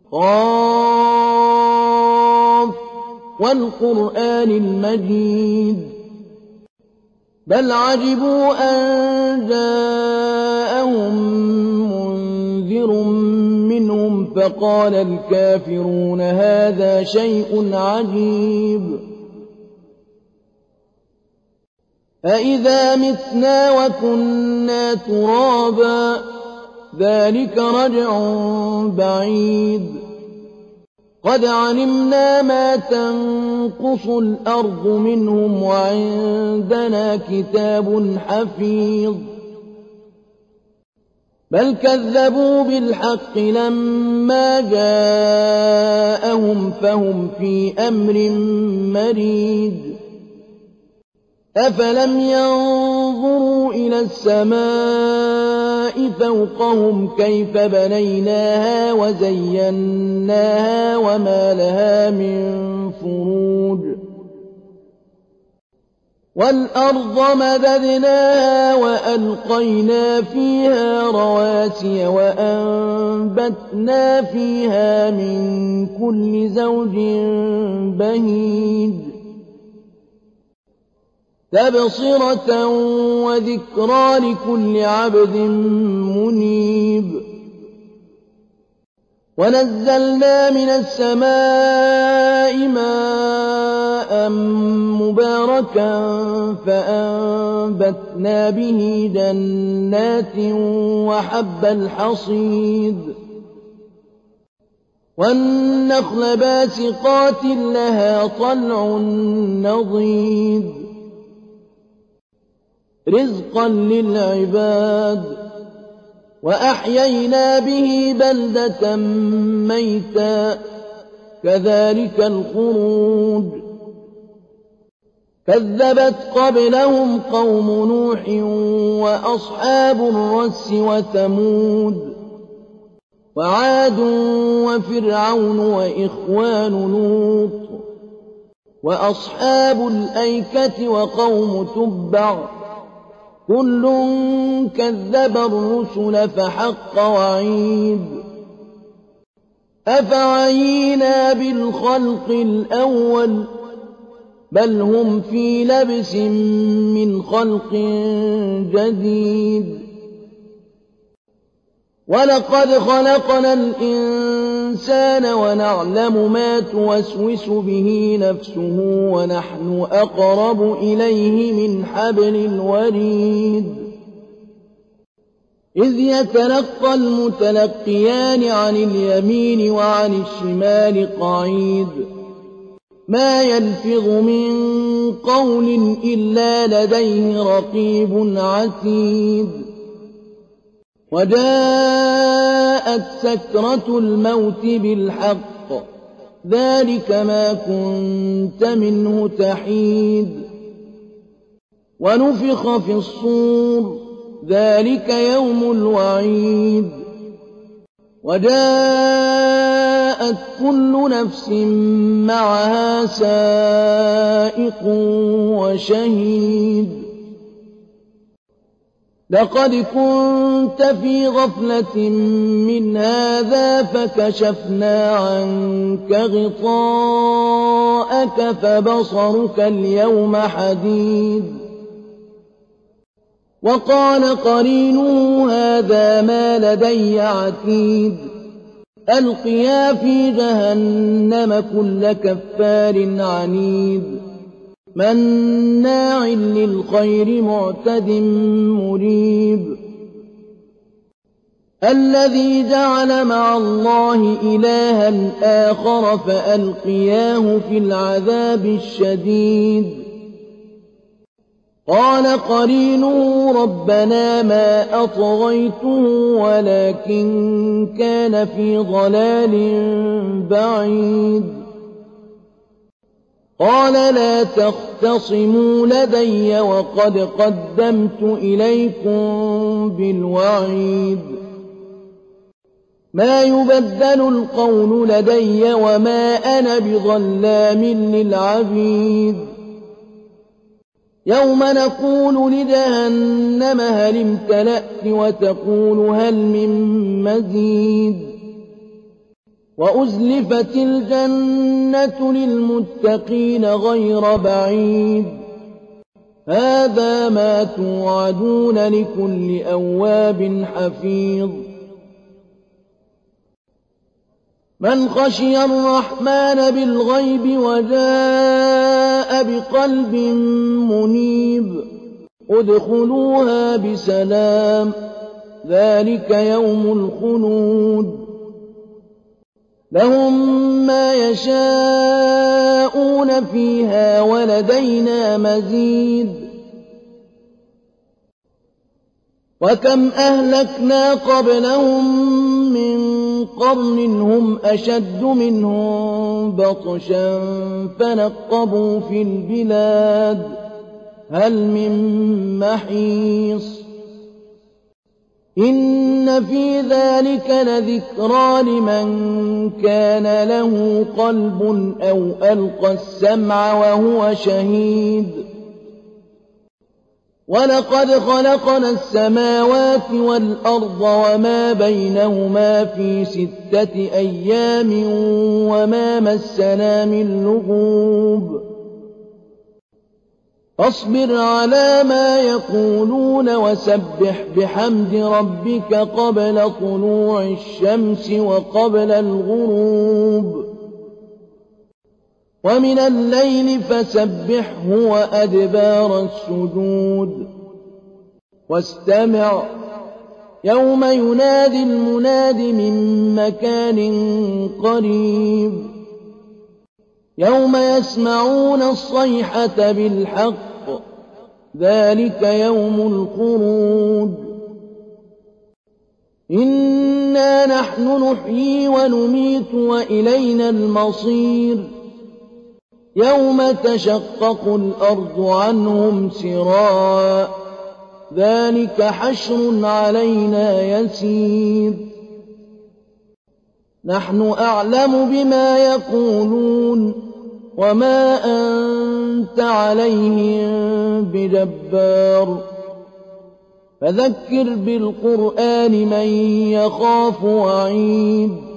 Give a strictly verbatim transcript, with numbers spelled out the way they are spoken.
قاف والقرآن المجيد بل عجبوا أن جاءهم منذر منهم فقال الكافرون هذا شيء عجيب أإذا متنا وكنا ترابا ذلك رجع بعيد قد علمنا ما تنقص الأرض منهم وعندنا كتاب حفيظ بل كذبوا بالحق لما جاءهم فهم في أمر مريج أفلم ينظروا إلى السماء فوقهم كيف بنيناها وزيناها وما لها من فروج والأرض مددناها وألقينا فيها رواسي وأنبتنا فيها من كل زوج بهيج تبصرة وذكرى لكل عبد منيب ونزلنا من السماء ماء مباركا فأنبتنا به جنات وحب الحصيد والنخل باسقات لها طلع نضيد رزقا للعباد وأحيينا به بلدة ميتا كذلك الخروج كذبت قبلهم قوم نوح وأصحاب الرس وثمود وعاد وفرعون وإخوان لوط وأصحاب الأيكة وقوم تبع كل كذب الرسل فحق وعيد أفعينا بالخلق الأول بل هم في لبس من خلق جديد ولقد خلقنا الإنسان ونعلم ما توسوس به نفسه ونحن أقرب إليه من حبل الوريد إذ يتلقى المتلقيان عن اليمين وعن الشمال قعيد ما يلفظ من قول إلا لديه رقيب عتيد وجاءت سكرة الموت بالحق ذلك ما كنت منه تحيد ونفخ في الصور ذلك يوم الوعيد وجاءت كل نفس معها سائق وشهيد لقد كنت في غفلة من هذا فكشفنا عنك غطاءك فبصرك اليوم حديد وقال قرينه هذا ما لدي عتيد ألقيا في جهنم كل كفار عنيد مناع للخير معتد مريب الذي جعل مع الله إلها آخر فألقياه في العذاب الشديد قال قرينه ربنا ما أطغيته ولكن كان في ضلال بعيد قال لا تختصموا لدي وقد قدمت إليكم بالوعيد ما يبدل القول لدي وما أنا بظلام للعبيد يوم نقول لجهنم هل امتلأت وتقول هل من مزيد وأزلفت الجنة للمتقين غير بعيد هذا ما توعدون لكل أواب حفيظ من خشي الرحمن بالغيب وجاء بقلب منيب ادخلوها بسلام ذلك يوم الخلود لهم ما يشاءون فيها ولدينا مزيد وكم أهلكنا قبلهم من قرن هم أشد منهم بطشا فنقبوا في البلاد هل من محيص إن في ذلك لذكرى لمن كان له قلب أو ألقى السمع وهو شهيد ولقد خلقنا السماوات والأرض وما بينهما في ستة أيام وما مسنا من لغوب فاصبر على ما يقولون وسبح بحمد ربك قبل طلوع الشمس وقبل الغروب ومن الليل فسبحه وأدبار السجود واستمع يوم ينادي المناد من مكان قريب يوم يسمعون الصيحة بالحق ذلك يوم الخروج إنا نحن نحيي ونميت وإلينا المصير يوم تشقق الأرض عنهم سراعا ذلك حشر علينا يسير نحن أعلم بما يقولون وما أنت عليهم بجبار فذكر بالقرآن من يخاف وعيد